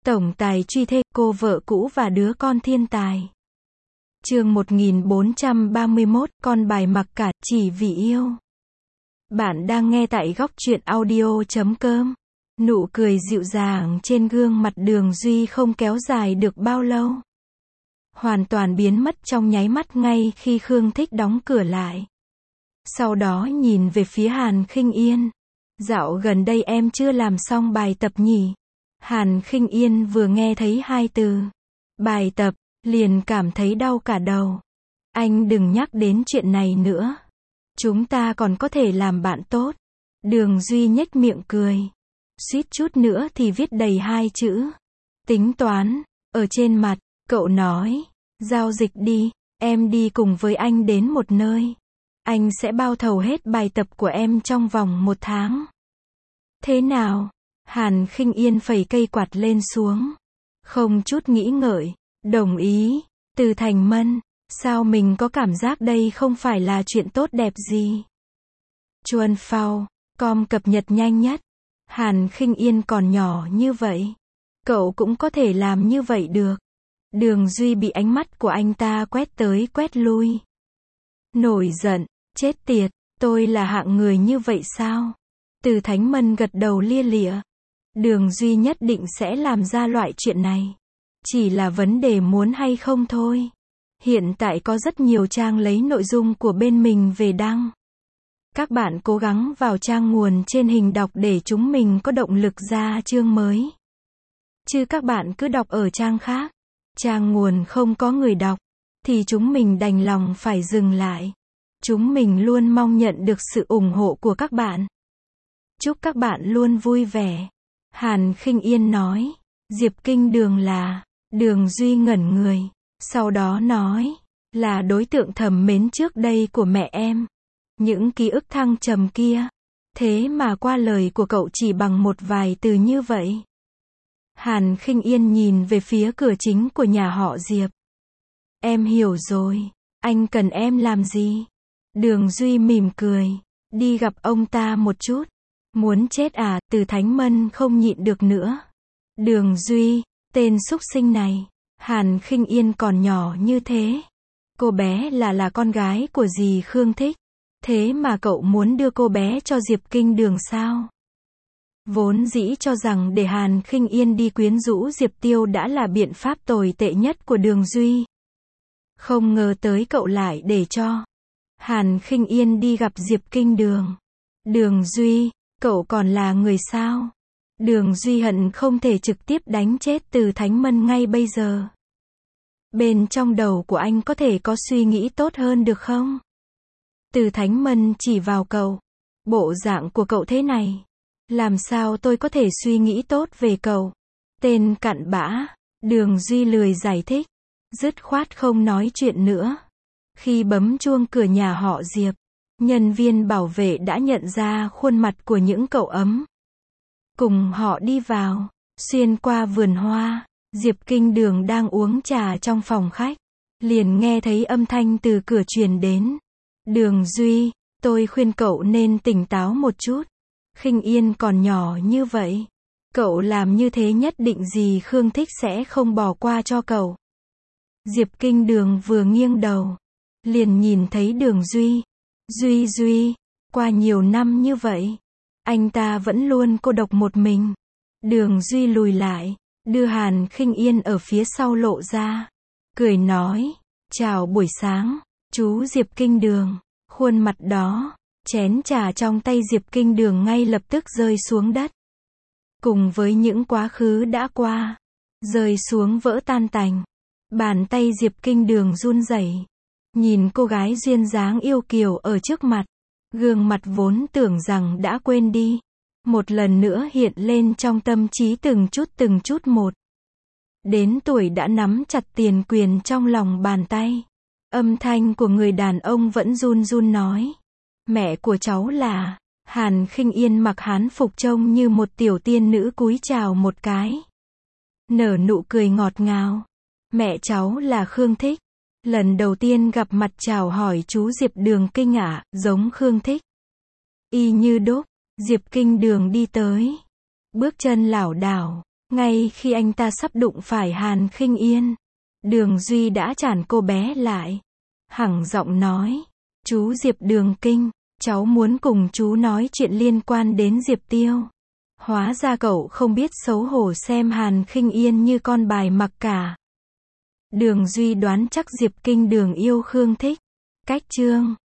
Tổng tài truy thê, cô vợ cũ và đứa con thiên tài. Chương 1431, con bài mặc cả, chỉ vì yêu. Bạn đang nghe tại góc truyện audio.com. Nụ cười dịu dàng trên gương mặt Đường Duy không kéo dài được bao lâu. Hoàn toàn biến mất trong nháy mắt ngay khi Khương Thích đóng cửa lại. Sau đó nhìn về phía Hàn Khinh Yên. Dạo gần đây em chưa làm xong bài tập nhỉ? Hàn Khinh Yên vừa nghe thấy hai từ bài tập, liền cảm thấy đau cả đầu. Anh đừng nhắc đến chuyện này nữa. Chúng ta còn có thể làm bạn tốt. Đường Duy nhếch miệng cười. Suýt chút nữa thì viết đầy hai chữ tính toán ở trên mặt. Cậu nói, giao dịch đi, em đi cùng với anh đến một nơi. Anh sẽ bao thầu hết bài tập của em trong vòng 1 tháng. Thế nào? Hàn Khinh Yên phẩy cây quạt lên xuống. Không chút nghĩ ngợi, đồng ý. Từ Thành Mân, sao mình có cảm giác đây không phải là chuyện tốt đẹp gì? Chuan Phao, com cập nhật nhanh nhất. Hàn Khinh Yên còn nhỏ như vậy. Cậu cũng có thể làm như vậy được. Đường Duy bị ánh mắt của anh ta quét tới quét lui. Nổi giận, chết tiệt, tôi là hạng người như vậy sao? Từ Thánh Mân gật đầu lia lịa. Đường Duy nhất định sẽ làm ra loại chuyện này. Chỉ là vấn đề muốn hay không thôi. Hiện tại có rất nhiều trang lấy nội dung của bên mình về đăng. Các bạn cố gắng vào trang nguồn trên hình đọc để chúng mình có động lực ra chương mới. Chứ các bạn cứ đọc ở trang khác, trang nguồn không có người đọc, thì chúng mình đành lòng phải dừng lại. Chúng mình luôn mong nhận được sự ủng hộ của các bạn. Chúc các bạn luôn vui vẻ. Hàn Khinh Yên nói, Diệp Kinh Đường là, Đường Duy ngẩn người, sau đó nói, là đối tượng thầm mến trước đây của mẹ em. Những ký ức thăng trầm kia. Thế mà qua lời của cậu chỉ bằng một vài từ như vậy. Hàn Khinh Yên nhìn về phía cửa chính của nhà họ Diệp. Em hiểu rồi, anh cần em làm gì? Đường Duy mỉm cười, đi gặp ông ta một chút. Muốn chết à? Từ Thánh Mân không nhịn được nữa. Đường Duy, tên súc sinh này. Hàn Khinh Yên còn nhỏ như thế. Cô bé là con gái của dì Khương Thích. Thế mà cậu muốn đưa cô bé cho Diệp Kinh Đường sao? Vốn dĩ cho rằng để Hàn Khinh Yên đi quyến rũ Diệp Tiêu đã là biện pháp tồi tệ nhất của Đường Duy. Không ngờ tới cậu lại để cho Hàn Khinh Yên đi gặp Diệp Kinh Đường. Đường Duy, cậu còn là người sao? Đường Duy hận không thể trực tiếp đánh chết Từ Thánh Mân ngay bây giờ. Bên trong đầu của anh có thể có suy nghĩ tốt hơn được không? Từ Thánh Mân chỉ vào cậu. Bộ dạng của cậu thế này. Làm sao tôi có thể suy nghĩ tốt về cậu? Tên cặn bã. Đường Duy lười giải thích. Dứt khoát không nói chuyện nữa. Khi bấm chuông cửa nhà họ Diệp, nhân viên bảo vệ đã nhận ra khuôn mặt của những cậu ấm. Cùng họ đi vào. Xuyên qua vườn hoa, Diệp Kinh Đường đang uống trà trong phòng khách. Liền nghe thấy âm thanh từ cửa truyền đến. Đường Duy, tôi khuyên cậu nên tỉnh táo một chút. Khinh Yên còn nhỏ như vậy. Cậu làm như thế nhất định dì Khương Thích sẽ không bỏ qua cho cậu. Diệp Kinh Đường vừa nghiêng đầu. Liền nhìn thấy Đường Duy. Duy, qua nhiều năm như vậy. Anh ta vẫn luôn cô độc một mình. Đường Duy lùi lại. Đưa Hàn Khinh Yên ở phía sau lộ ra. Cười nói. Chào buổi sáng. Chú Diệp Kinh Đường. Khuôn mặt đó, chén trà trong tay Diệp Kinh Đường ngay lập tức rơi xuống đất. Cùng với những quá khứ đã qua, rơi xuống vỡ tan tành. Bàn tay Diệp Kinh Đường run rẩy. Nhìn cô gái duyên dáng yêu kiều ở trước mặt. Gương mặt vốn tưởng rằng đã quên đi. Một lần nữa hiện lên trong tâm trí từng chút một. Đến tuổi đã nắm chặt tiền quyền trong lòng bàn tay. Âm thanh của người đàn ông vẫn run run nói. Mẹ của cháu là... Hàn Khinh Yên mặc hán phục trông như một tiểu tiên nữ cúi chào một cái. Nở nụ cười ngọt ngào. Mẹ cháu là Khương Thích. Lần đầu tiên gặp mặt chào hỏi chú Diệp Đường Kinh ạ, giống Khương Thích. Y như đúc, Diệp Kinh Đường đi tới. Bước chân lảo đảo, Ngay khi anh ta sắp đụng phải Hàn Khinh Yên, Đường Duy đã chặn cô bé lại. Hẳng giọng nói, chú Diệp Đường Kinh, cháu muốn cùng chú nói chuyện liên quan đến Diệp Tiêu. Hóa ra cậu không biết xấu hổ xem Hàn Khinh Yên như con bài mặc cả. Đường Duy đoán chắc Diệp Kinh Đường yêu Khương Thích. Cách chương